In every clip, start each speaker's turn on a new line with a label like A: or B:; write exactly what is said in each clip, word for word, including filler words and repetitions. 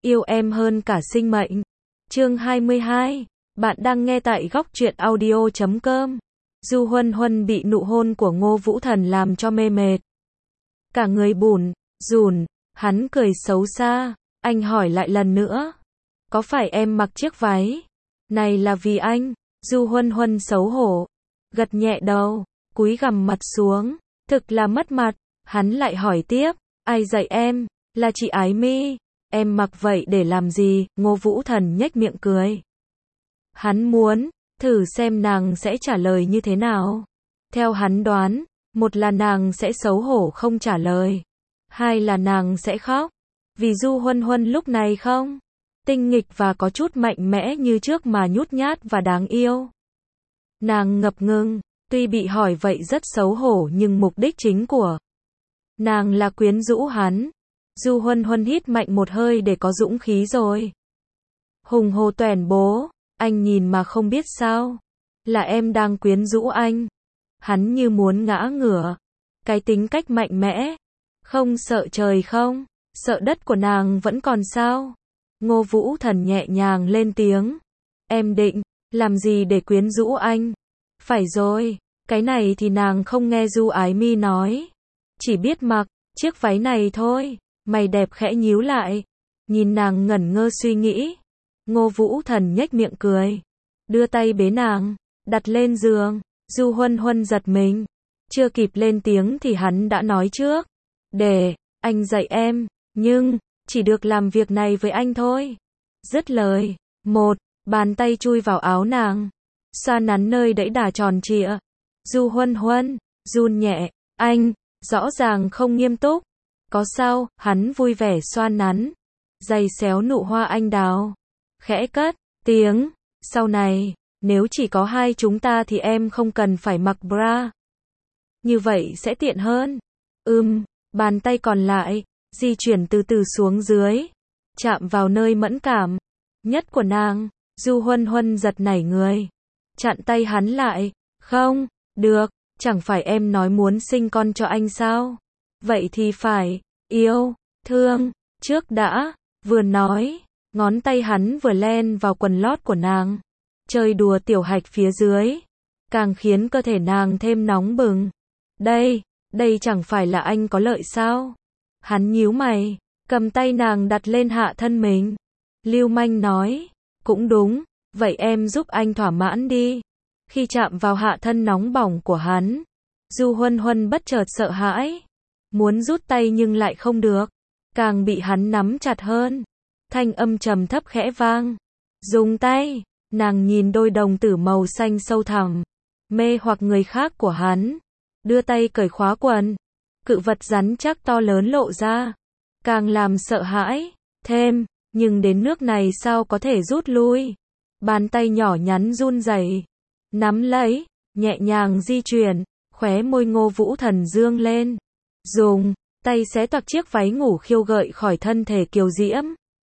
A: Yêu em hơn cả sinh mệnh. Chương hai mươi hai. Bạn đang nghe tại góc truyện audio chấm com. Du Huân Huân bị nụ hôn của Ngô Vũ Thần làm cho mê mệt. Cả người bủn, rùn, hắn cười xấu xa. Anh hỏi lại lần nữa. Có phải em mặc chiếc váy này là vì anh? Du Huân Huân xấu hổ. Gật nhẹ đầu, cúi gằm mặt xuống. Thực là mất mặt. Hắn lại hỏi tiếp. Ai dạy em? Là chị Ái Mi. Em mặc vậy để làm gì? Ngô Vũ Thần nhếch miệng cười. Hắn muốn thử xem nàng sẽ trả lời như thế nào. Theo hắn đoán, một là nàng sẽ xấu hổ không trả lời, hai là nàng sẽ khóc. Vì Du Huân Huân lúc này không tinh nghịch và có chút mạnh mẽ như trước mà nhút nhát và đáng yêu. Nàng ngập ngừng, tuy bị hỏi vậy rất xấu hổ nhưng mục đích chính của nàng là quyến rũ hắn. Du Huân Huân hít mạnh một hơi để có dũng khí rồi. Hùng hồ tuyển bố, anh nhìn mà không biết sao? Là em đang quyến rũ anh. Hắn như muốn ngã ngửa. Cái tính cách mạnh mẽ, không sợ trời không, sợ đất của nàng vẫn còn sao? Ngô Vũ Thần nhẹ nhàng lên tiếng. Em định làm gì để quyến rũ anh? Phải rồi, cái này thì nàng không nghe Du Ái Mi nói. Chỉ biết mặc chiếc váy này thôi. Mày đẹp khẽ nhíu lại. Nhìn nàng ngẩn ngơ suy nghĩ. Ngô Vũ Thần nhếch miệng cười. Đưa tay bế nàng, đặt lên giường. Du Huân Huân giật mình. Chưa kịp lên tiếng thì hắn đã nói trước. Để anh dạy em, nhưng chỉ được làm việc này với anh thôi. Dứt lời, một bàn tay chui vào áo nàng, xoa nắn nơi đẫy đà tròn trịa. Du Huân Huân run nhẹ. Anh rõ ràng không nghiêm túc. Có sao? Hắn vui vẻ xoa nắn, giày xéo nụ hoa anh đào, khẽ cất tiếng. Sau này, nếu chỉ có hai chúng ta thì em không cần phải mặc bra. Như vậy sẽ tiện hơn. Ừm, bàn tay còn lại, di chuyển từ từ xuống dưới, chạm vào nơi mẫn cảm nhất của nàng. Du Huân Huân giật nảy người, chặn tay hắn lại. Không, được, chẳng phải em nói muốn sinh con cho anh sao? Vậy thì phải yêu thương trước đã. Vừa nói, ngón tay hắn vừa len vào quần lót của nàng, chơi đùa tiểu hạch phía dưới, càng khiến cơ thể nàng thêm nóng bừng. Đây, đây chẳng phải là anh có lợi sao? Hắn nhíu mày, cầm tay nàng đặt lên hạ thân mình. Lưu manh nói, cũng đúng, vậy em giúp anh thỏa mãn đi. Khi chạm vào hạ thân nóng bỏng của hắn, Du Huân Huân bất chợt sợ hãi. Muốn rút tay nhưng lại không được, càng bị hắn nắm chặt hơn. Thanh âm trầm thấp khẽ vang. Dùng tay. Nàng nhìn đôi đồng tử màu xanh sâu thẳm, mê hoặc người khác của hắn. Đưa tay cởi khóa quần. Cự vật rắn chắc to lớn lộ ra, càng làm sợ hãi thêm. Nhưng đến nước này sao có thể rút lui? Bàn tay nhỏ nhắn run rẩy, nắm lấy, nhẹ nhàng di chuyển. Khóe môi Ngô Vũ Thần dương lên, dùng tay xé toạc chiếc váy ngủ khiêu gợi khỏi thân thể kiều diễm.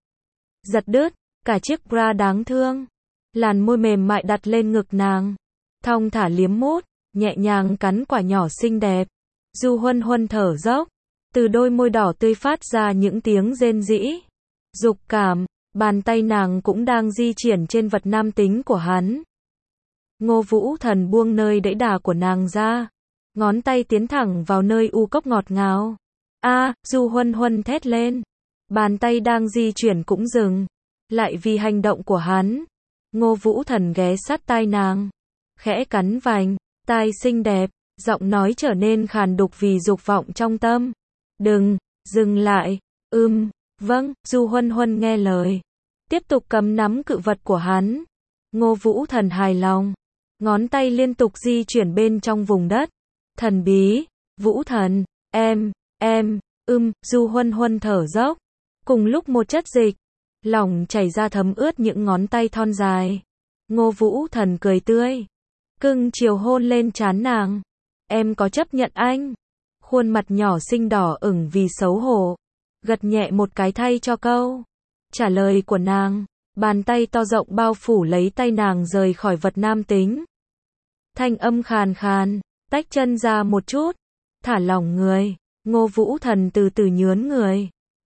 A: Giật đứt cả chiếc bra đáng thương. Làn môi mềm mại đặt lên ngực nàng, thong thả liếm mút, nhẹ nhàng cắn quả nhỏ xinh đẹp. Du Huân Huân thở dốc, từ đôi môi đỏ tươi phát ra những tiếng rên rĩ dục cảm. Bàn tay nàng cũng đang di chuyển trên vật nam tính của hắn. Ngô Vũ Thần buông nơi đẫy đà của nàng ra, ngón tay tiến thẳng vào nơi u cốc ngọt ngào. A, à, Du Huân Huân thét lên. Bàn tay đang di chuyển cũng dừng lại vì hành động của hắn. Ngô Vũ Thần ghé sát tai nàng, khẽ cắn vành tai xinh đẹp, giọng nói trở nên khàn đục vì dục vọng trong tâm. Đừng, dừng lại. Ừm, vâng. Du Huân Huân nghe lời, tiếp tục cầm nắm cự vật của hắn. Ngô Vũ Thần hài lòng, ngón tay liên tục di chuyển bên trong vùng đất thần bí. Vũ Thần, em, em, ưm, Du Huân Huân thở dốc. Cùng lúc một chất dịch lỏng chảy ra thấm ướt những ngón tay thon dài. Ngô Vũ Thần cười tươi, cưng chiều hôn lên trán nàng. Em có chấp nhận anh? Khuôn mặt nhỏ xinh đỏ ửng vì xấu hổ, gật nhẹ một cái thay cho câu trả lời của nàng. Bàn tay to rộng bao phủ lấy tay nàng rời khỏi vật nam tính. Thanh âm khàn khàn, tách chân ra một chút, thả lỏng người. Ngô Vũ Thần từ từ nhướn người,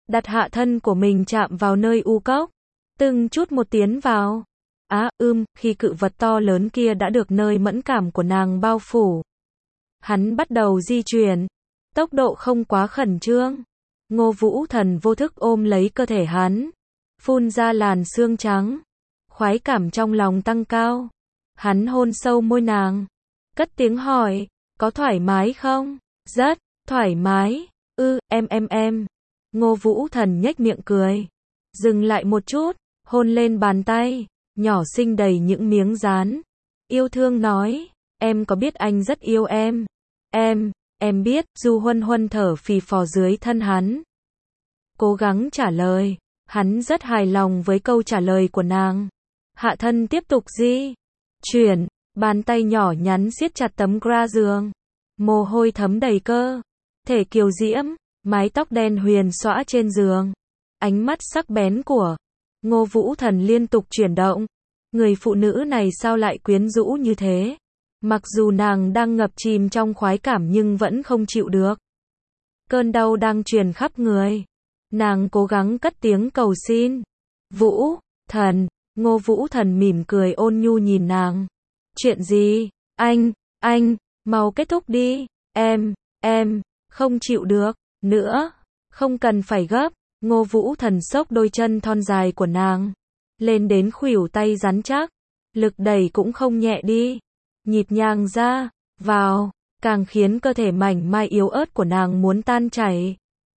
A: đặt hạ thân của mình chạm vào nơi u cốc, từng chút một tiến vào. Á, ưm, khi cự vật to lớn kia đã được nơi mẫn cảm của nàng bao phủ. Hắn bắt đầu di chuyển, tốc độ không quá khẩn trương. Ngô Vũ Thần vô thức ôm lấy cơ thể hắn, phun ra làn sương trắng. Khoái cảm trong lòng tăng cao. Hắn hôn sâu môi nàng, cất tiếng hỏi, có thoải mái không? Rất thoải mái. Ư, em em em. Ngô Vũ Thần nhếch miệng cười, dừng lại một chút, hôn lên bàn tay nhỏ xinh đầy những miếng dán. Yêu thương nói, em có biết anh rất yêu em? Em, em biết. Du Huân Huân thở phì phò dưới thân hắn, cố gắng trả lời. Hắn rất hài lòng với câu trả lời của nàng. Hạ thân tiếp tục di chuyển, bàn tay nhỏ nhắn siết chặt tấm gra giường, mồ hôi thấm đầy cơ thể kiều diễm, mái tóc đen huyền xõa trên giường. Ánh mắt sắc bén của Ngô Vũ Thần liên tục chuyển động. Người phụ nữ này sao lại quyến rũ như thế? Mặc dù nàng đang ngập chìm trong khoái cảm nhưng vẫn không chịu được. Cơn đau đang truyền khắp người. Nàng cố gắng cất tiếng cầu xin. Vũ Thần. Ngô Vũ Thần mỉm cười ôn nhu nhìn nàng. Chuyện gì? Anh, anh, mau kết thúc đi. Em, em, không chịu được nữa. Không cần phải gấp. Ngô Vũ Thần xốc đôi chân thon dài của nàng lên đến khuỷu tay rắn chắc. Lực đẩy cũng không nhẹ đi, nhịp nhàng ra vào, càng khiến cơ thể mảnh mai yếu ớt của nàng muốn tan chảy.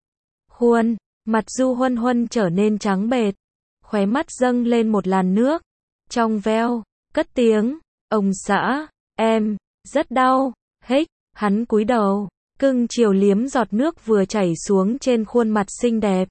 A: Khuôn mặt Du Huân Huân trở nên trắng bệch, khóe mắt dâng lên một làn nước trong veo, cất tiếng, ông xã, em rất đau. Hích, hắn cúi đầu, cưng chiều liếm giọt nước vừa chảy xuống trên khuôn mặt xinh đẹp,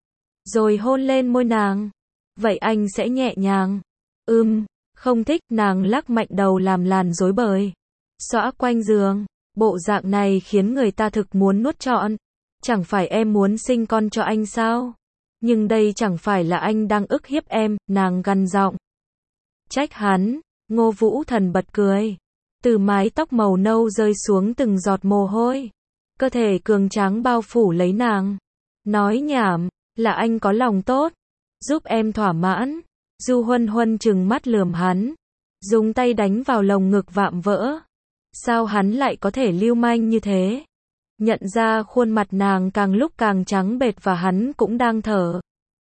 A: rồi hôn lên môi nàng. Vậy anh sẽ nhẹ nhàng. Ừm, không thích. Nàng lắc mạnh đầu làm làn rối bời xõa quanh giường. Bộ dạng này khiến người ta thực muốn nuốt trọn. Chẳng phải em muốn sinh con cho anh sao? Nhưng đây chẳng phải là anh đang ức hiếp em, nàng gằn giọng trách hắn. Ngô Vũ Thần bật cười. Từ mái tóc màu nâu rơi xuống từng giọt mồ hôi. Cơ thể cường tráng bao phủ lấy nàng. Nói nhảm, là anh có lòng tốt, giúp em thỏa mãn. Du Huân Huân trừng mắt lườm hắn, dùng tay đánh vào lồng ngực vạm vỡ. Sao hắn lại có thể lưu manh như thế? Nhận ra khuôn mặt nàng càng lúc càng trắng bệch và hắn cũng đang thở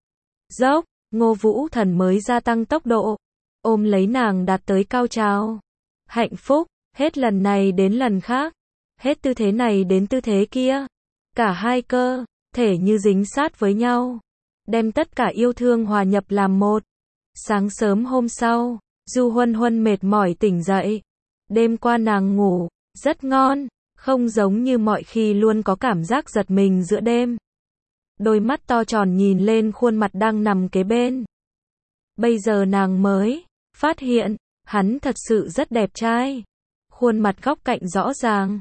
A: dốc. Ngô Vũ Thần mới gia tăng tốc độ, ôm lấy nàng đạt tới cao trào. Hạnh phúc, hết lần này đến lần khác, hết tư thế này đến tư thế kia. Cả hai cơ thể như dính sát với nhau, đem tất cả yêu thương hòa nhập làm một. Sáng sớm hôm sau, Du Huân Huân mệt mỏi tỉnh dậy. Đêm qua nàng ngủ rất ngon, không giống như mọi khi luôn có cảm giác giật mình giữa đêm. Đôi mắt to tròn nhìn lên khuôn mặt đang nằm kế bên. Bây giờ nàng mới phát hiện, hắn thật sự rất đẹp trai. Khuôn mặt góc cạnh rõ ràng.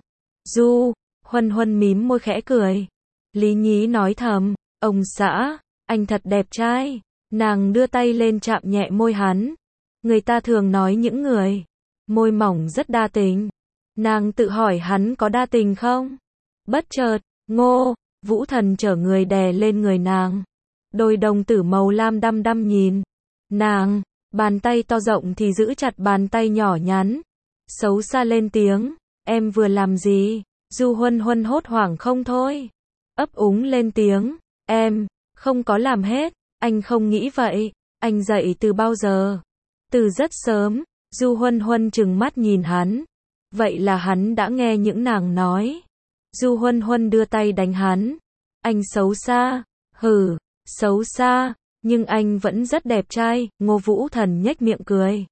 A: Du Huân Huân mím môi khẽ cười. Lý nhí nói thầm, ông xã, anh thật đẹp trai. Nàng đưa tay lên chạm nhẹ môi hắn. Người ta thường nói những người môi mỏng rất đa tình. Nàng tự hỏi hắn có đa tình không? Bất chợt, Ngô Vũ Thần chở người đè lên người nàng. Đôi đồng tử màu lam đăm đăm nhìn nàng, bàn tay to rộng thì giữ chặt bàn tay nhỏ nhắn. Xấu xa lên tiếng, em vừa làm gì? Du Huân Huân hốt hoảng không thôi, ấp úng lên tiếng, em không có làm hết. Anh không nghĩ vậy. Anh dậy từ bao giờ? Từ rất sớm. Du Huân Huân trừng mắt nhìn hắn. Vậy là hắn đã nghe những nàng nói. Du Huân Huân đưa tay đánh hắn. Anh xấu xa. Hừ, xấu xa, nhưng anh vẫn rất đẹp trai. Ngô Vũ Thần nhếch miệng cười,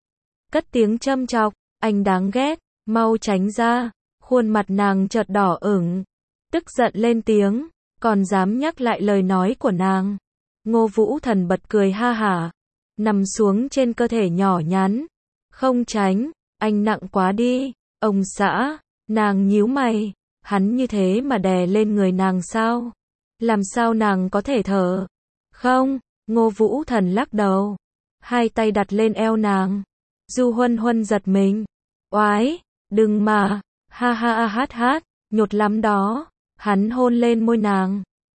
A: cất tiếng châm chọc, anh đáng ghét, mau tránh ra. Khuôn mặt nàng chợt đỏ ửng, tức giận lên tiếng, còn dám nhắc lại lời nói của nàng. Ngô Vũ Thần bật cười ha hả, nằm xuống trên cơ thể nhỏ nhắn. Không tránh, anh nặng quá đi, ông xã. Nàng nhíu mày, hắn như thế mà đè lên người nàng sao? Làm sao nàng có thể thở? Không, Ngô Vũ Thần lắc đầu, hai tay đặt lên eo nàng. Du Huân Huân giật mình. Oái, đừng mà, ha ha ha hát hát, nhột lắm đó. Hắn hôn lên môi nàng,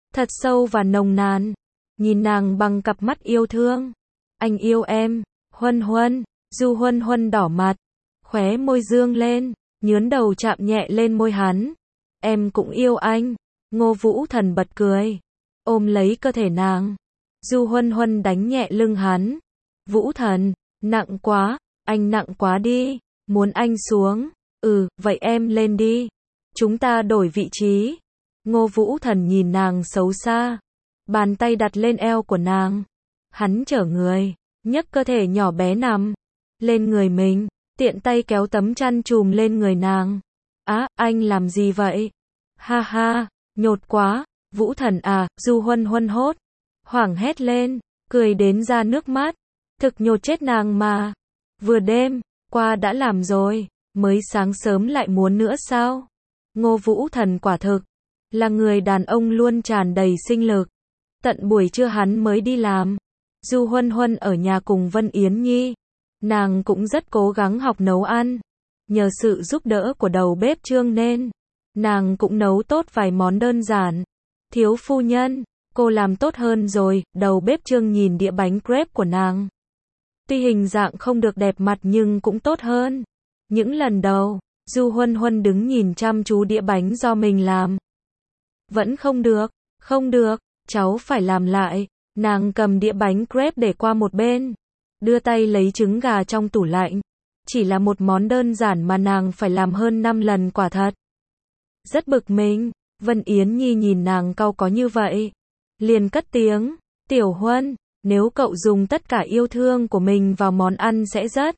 A: thật sâu và nồng nàn. Nhìn nàng bằng cặp mắt yêu thương. Anh yêu em, Huân Huân. Du Huân Huân đỏ mặt, khóe môi dương lên, nhướn đầu chạm nhẹ lên môi hắn. Em cũng yêu anh. Ngô Vũ Thần bật cười, ôm lấy cơ thể nàng. Du Huân Huân đánh nhẹ lưng hắn. Vũ Thần, nặng quá, anh nặng quá đi, muốn anh xuống. Ừ, vậy em lên đi. Chúng ta đổi vị trí. Ngô Vũ Thần nhìn nàng xấu xa, bàn tay đặt lên eo của nàng. Hắn trở người, nhấc cơ thể nhỏ bé nằm lên người mình, tiện tay kéo tấm chăn trùm lên người nàng. Á, anh làm gì vậy? Ha ha, nhột quá. Vũ Thần à, Du Huân Huân hốt hoảng hét lên, cười đến ra nước mắt. Thực nhột chết nàng mà. Vừa đêm qua đã làm rồi, mới sáng sớm lại muốn nữa sao? Ngô Vũ Thần quả thực là người đàn ông luôn tràn đầy sinh lực. Tận buổi trưa hắn mới đi làm. Du Huân Huân ở nhà cùng Vân Yến Nhi. Nàng cũng rất cố gắng học nấu ăn. Nhờ sự giúp đỡ của đầu bếp Trương nên nàng cũng nấu tốt vài món đơn giản. Thiếu phu nhân, cô làm tốt hơn rồi. Đầu bếp Trương nhìn đĩa bánh crepe của nàng. Tuy hình dạng không được đẹp mặt nhưng cũng tốt hơn những lần đầu. Du Huân Huân đứng nhìn chăm chú đĩa bánh do mình làm. Vẫn không được, không được, cháu phải làm lại. Nàng cầm đĩa bánh crepe để qua một bên, đưa tay lấy trứng gà trong tủ lạnh. Chỉ là một món đơn giản mà nàng phải làm hơn năm lần, quả thật rất bực mình. Vân Yến Nhi nhìn nàng cau có như vậy, liền cất tiếng, Tiểu Huân, nếu cậu dùng tất cả yêu thương của mình vào món ăn sẽ rất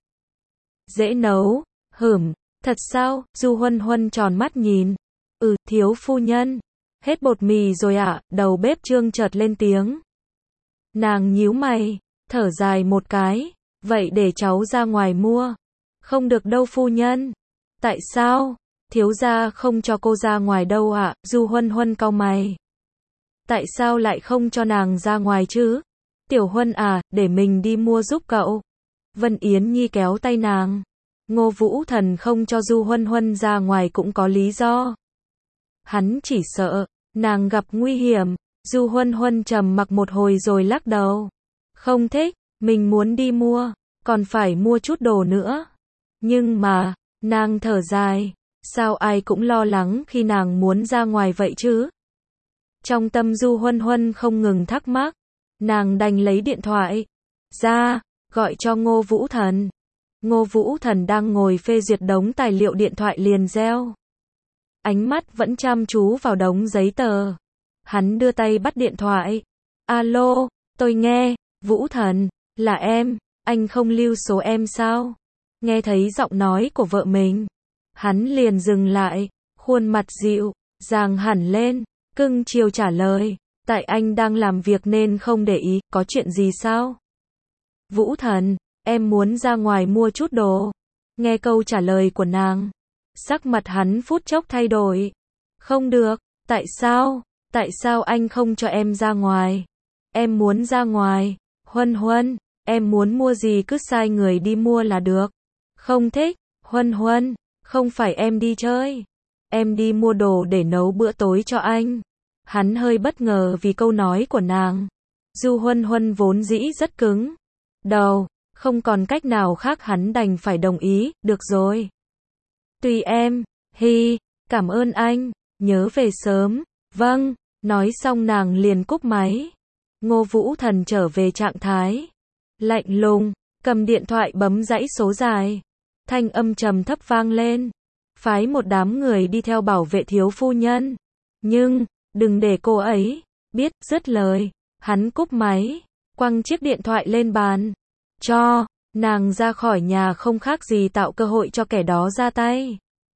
A: dễ nấu. Hửm, thật sao? Du Huân Huân tròn mắt nhìn. Ừ, thiếu phu nhân, hết bột mì rồi ạ. À? Đầu bếp Trương chợt lên tiếng. Nàng nhíu mày, thở dài một cái. Vậy để cháu ra ngoài mua. Không được đâu phu nhân. Tại sao? Thiếu gia không cho cô ra ngoài đâu ạ. À? Du Huân Huân cau mày. Tại sao lại không cho nàng ra ngoài chứ? Tiểu Huân à, để mình đi mua giúp cậu. Vân Yến Nhi kéo tay nàng. Ngô Vũ Thần không cho Du Huân Huân ra ngoài cũng có lý do. Hắn chỉ sợ nàng gặp nguy hiểm. Du Huân Huân trầm mặc một hồi rồi lắc đầu. Không thích, mình muốn đi mua, còn phải mua chút đồ nữa. Nhưng mà, nàng thở dài, sao ai cũng lo lắng khi nàng muốn ra ngoài vậy chứ? Trong tâm Du Huân Huân không ngừng thắc mắc, nàng đành lấy điện thoại ra, gọi cho Ngô Vũ Thần. Ngô Vũ Thần đang ngồi phê duyệt đống tài liệu, điện thoại liền reo. Ánh mắt vẫn chăm chú vào đống giấy tờ. Hắn đưa tay bắt điện thoại. Alo, tôi nghe. Vũ Thần, là em, anh không lưu số em sao? Nghe thấy giọng nói của vợ mình, hắn liền dừng lại, khuôn mặt dịu dàng hẳn lên, cưng chiều trả lời, tại anh đang làm việc nên không để ý, có chuyện gì sao? Vũ Thần, em muốn ra ngoài mua chút đồ. Nghe câu trả lời của nàng, sắc mặt hắn phút chốc thay đổi. Không được, tại sao? Tại sao anh không cho em ra ngoài? Em muốn ra ngoài. Huân Huân, em muốn mua gì cứ sai người đi mua là được. Không thích. Huân Huân, không phải em đi chơi. Em đi mua đồ để nấu bữa tối cho anh. Hắn hơi bất ngờ vì câu nói của nàng. Du Huân Huân vốn dĩ rất cứng đầu, không còn cách nào khác hắn đành phải đồng ý, được rồi. Tùy em, hi, cảm ơn anh, nhớ về sớm. Vâng, nói xong nàng liền cúp máy. Ngô Vũ Thần trở về trạng thái lạnh lùng, cầm điện thoại bấm dãy số dài. Thanh âm trầm thấp vang lên. Phái một đám người đi theo bảo vệ thiếu phu nhân. Nhưng, đừng để cô ấy biết. Dứt lời, hắn cúp máy, quăng chiếc điện thoại lên bàn. Cho nàng ra khỏi nhà không khác gì tạo cơ hội cho kẻ đó ra tay.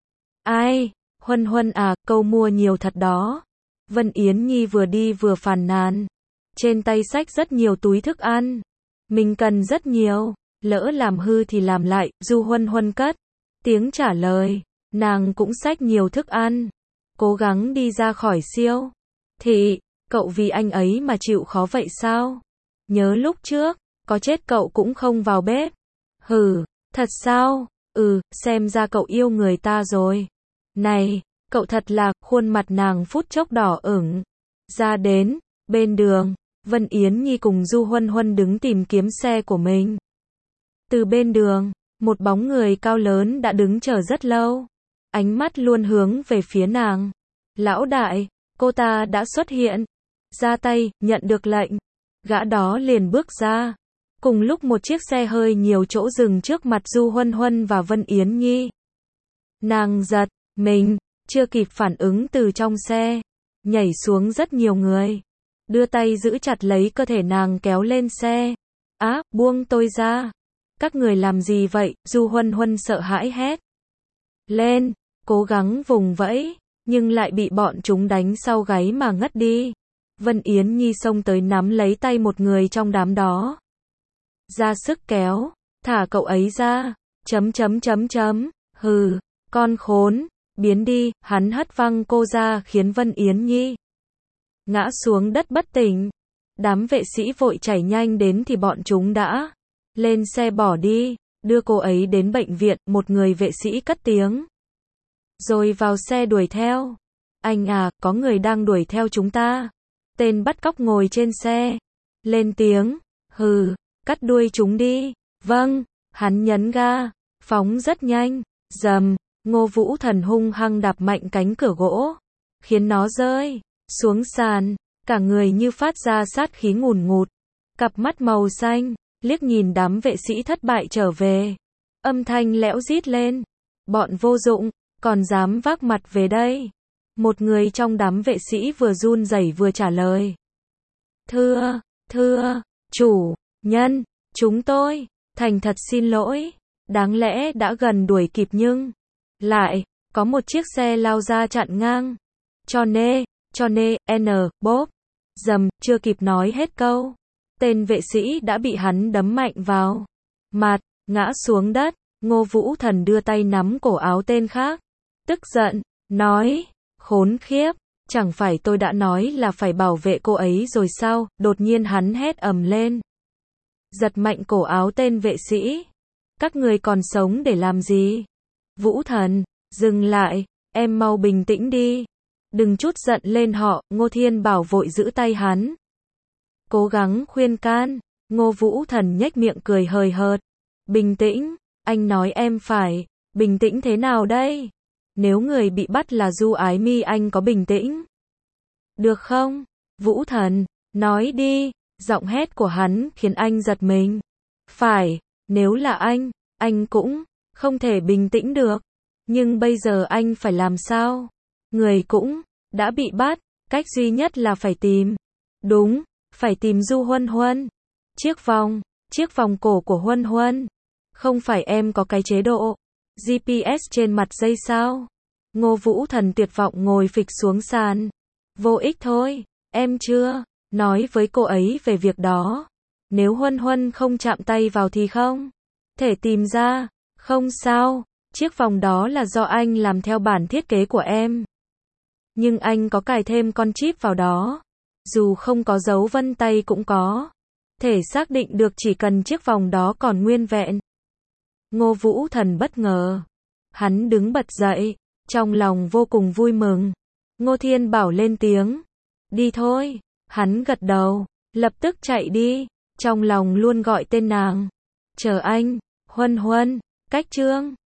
A: Ai? Huân Huân à, câu mua nhiều thật đó. Vân Yến Nhi vừa đi vừa phàn nàn. Trên tay xách rất nhiều túi thức ăn. Mình cần rất nhiều. Lỡ làm hư thì làm lại. Du Huân Huân cất tiếng trả lời. Nàng cũng xách nhiều thức ăn. Cố gắng đi ra khỏi siêu thị. Cậu vì anh ấy mà chịu khó vậy sao? Nhớ lúc trước, có chết cậu cũng không vào bếp. Hừ, thật sao? Ừ, xem ra cậu yêu người ta rồi. Này, cậu thật là, khuôn mặt nàng phút chốc đỏ ửng. Ra đến, bên đường, Vân Yến Nhi cùng Du Huân Huân đứng tìm kiếm xe của mình. Từ bên đường, một bóng người cao lớn đã đứng chờ rất lâu. Ánh mắt luôn hướng về phía nàng. Lão đại, cô ta đã xuất hiện. Ra tay, nhận được lệnh. Gã đó liền bước ra. Cùng lúc một chiếc xe hơi nhiều chỗ dừng trước mặt Du Huân Huân và Vân Yến Nhi. Nàng giật mình, chưa kịp phản ứng từ trong xe. Nhảy xuống rất nhiều người. Đưa tay giữ chặt lấy cơ thể nàng kéo lên xe. Á, buông tôi ra. Các người làm gì vậy? Du Huân Huân sợ hãi hét lên, cố gắng vùng vẫy, nhưng lại bị bọn chúng đánh sau gáy mà ngất đi. Vân Yến Nhi xông tới nắm lấy tay một người trong đám đó. Ra sức kéo, thả cậu ấy ra, chấm chấm chấm chấm, hừ, con khốn, biến đi, hắn hất văng cô ra khiến Vân Yến Nhi ngã xuống đất bất tỉnh. Đám vệ sĩ vội chạy nhanh đến thì bọn chúng đã lên xe bỏ đi, đưa cô ấy đến bệnh viện, một người vệ sĩ cất tiếng. Rồi vào xe đuổi theo. Anh à, có người đang đuổi theo chúng ta. Tên bắt cóc ngồi trên xe. Lên tiếng, hừ, cắt đuôi chúng đi. Vâng, hắn nhấn ga, phóng rất nhanh, dầm, Ngô Vũ Thần hung hăng đạp mạnh cánh cửa gỗ, khiến nó rơi xuống sàn, cả người như phát ra sát khí ngùn ngụt. Cặp mắt màu xanh liếc nhìn đám vệ sĩ thất bại trở về. Âm thanh lẽo rít lên. Bọn vô dụng, còn dám vác mặt về đây. Một người trong đám vệ sĩ vừa run rẩy vừa trả lời. Thưa, thưa, chủ nhân, chúng tôi, thành thật xin lỗi. Đáng lẽ đã gần đuổi kịp nhưng, lại, có một chiếc xe lao ra chặn ngang. Cho nên, cho nên, N, bốp, dầm, chưa kịp nói hết câu. Tên vệ sĩ đã bị hắn đấm mạnh vào mặt, ngã xuống đất. Ngô Vũ Thần đưa tay nắm cổ áo tên khác, tức giận, nói, khốn khiếp, chẳng phải tôi đã nói là phải bảo vệ cô ấy rồi sao? Đột nhiên hắn hét ầm lên, giật mạnh cổ áo tên vệ sĩ. Các người còn sống để làm gì? Vũ Thần, dừng lại, em mau bình tĩnh đi. Đừng chút giận lên họ. Ngô Thiên Bảo vội giữ tay hắn, cố gắng khuyên can. Ngô Vũ Thần nhếch miệng cười hời hợt. Bình tĩnh, anh nói em phải bình tĩnh thế nào đây? Nếu người bị bắt là Du Ái Mi anh có bình tĩnh được không? Vũ Thần, nói đi. Giọng hét của hắn khiến anh giật mình. Phải, nếu là anh, anh cũng không thể bình tĩnh được. Nhưng bây giờ anh phải làm sao? Người cũng đã bị bắt, cách duy nhất là phải tìm. Đúng, phải tìm Du Huân Huân. Chiếc vòng, chiếc vòng cổ của Huân Huân. Không phải em có cái chế độ giê pê ét trên mặt dây sao? Ngô Vũ Thần tuyệt vọng ngồi phịch xuống sàn. Vô ích thôi, em chưa nói với cô ấy về việc đó. Nếu Huân Huân không chạm tay vào thì không thể tìm ra. Không sao, chiếc vòng đó là do anh làm theo bản thiết kế của em. Nhưng anh có cài thêm con chip vào đó. Dù không có dấu vân tay cũng có thể xác định được chỉ cần chiếc vòng đó còn nguyên vẹn. Ngô Vũ Thần bất ngờ. Hắn đứng bật dậy, trong lòng vô cùng vui mừng. Ngô Thiên Bảo lên tiếng. Đi thôi. Hắn gật đầu, lập tức chạy đi, trong lòng luôn gọi tên nàng. Chờ anh, Huân Huân, cách Trương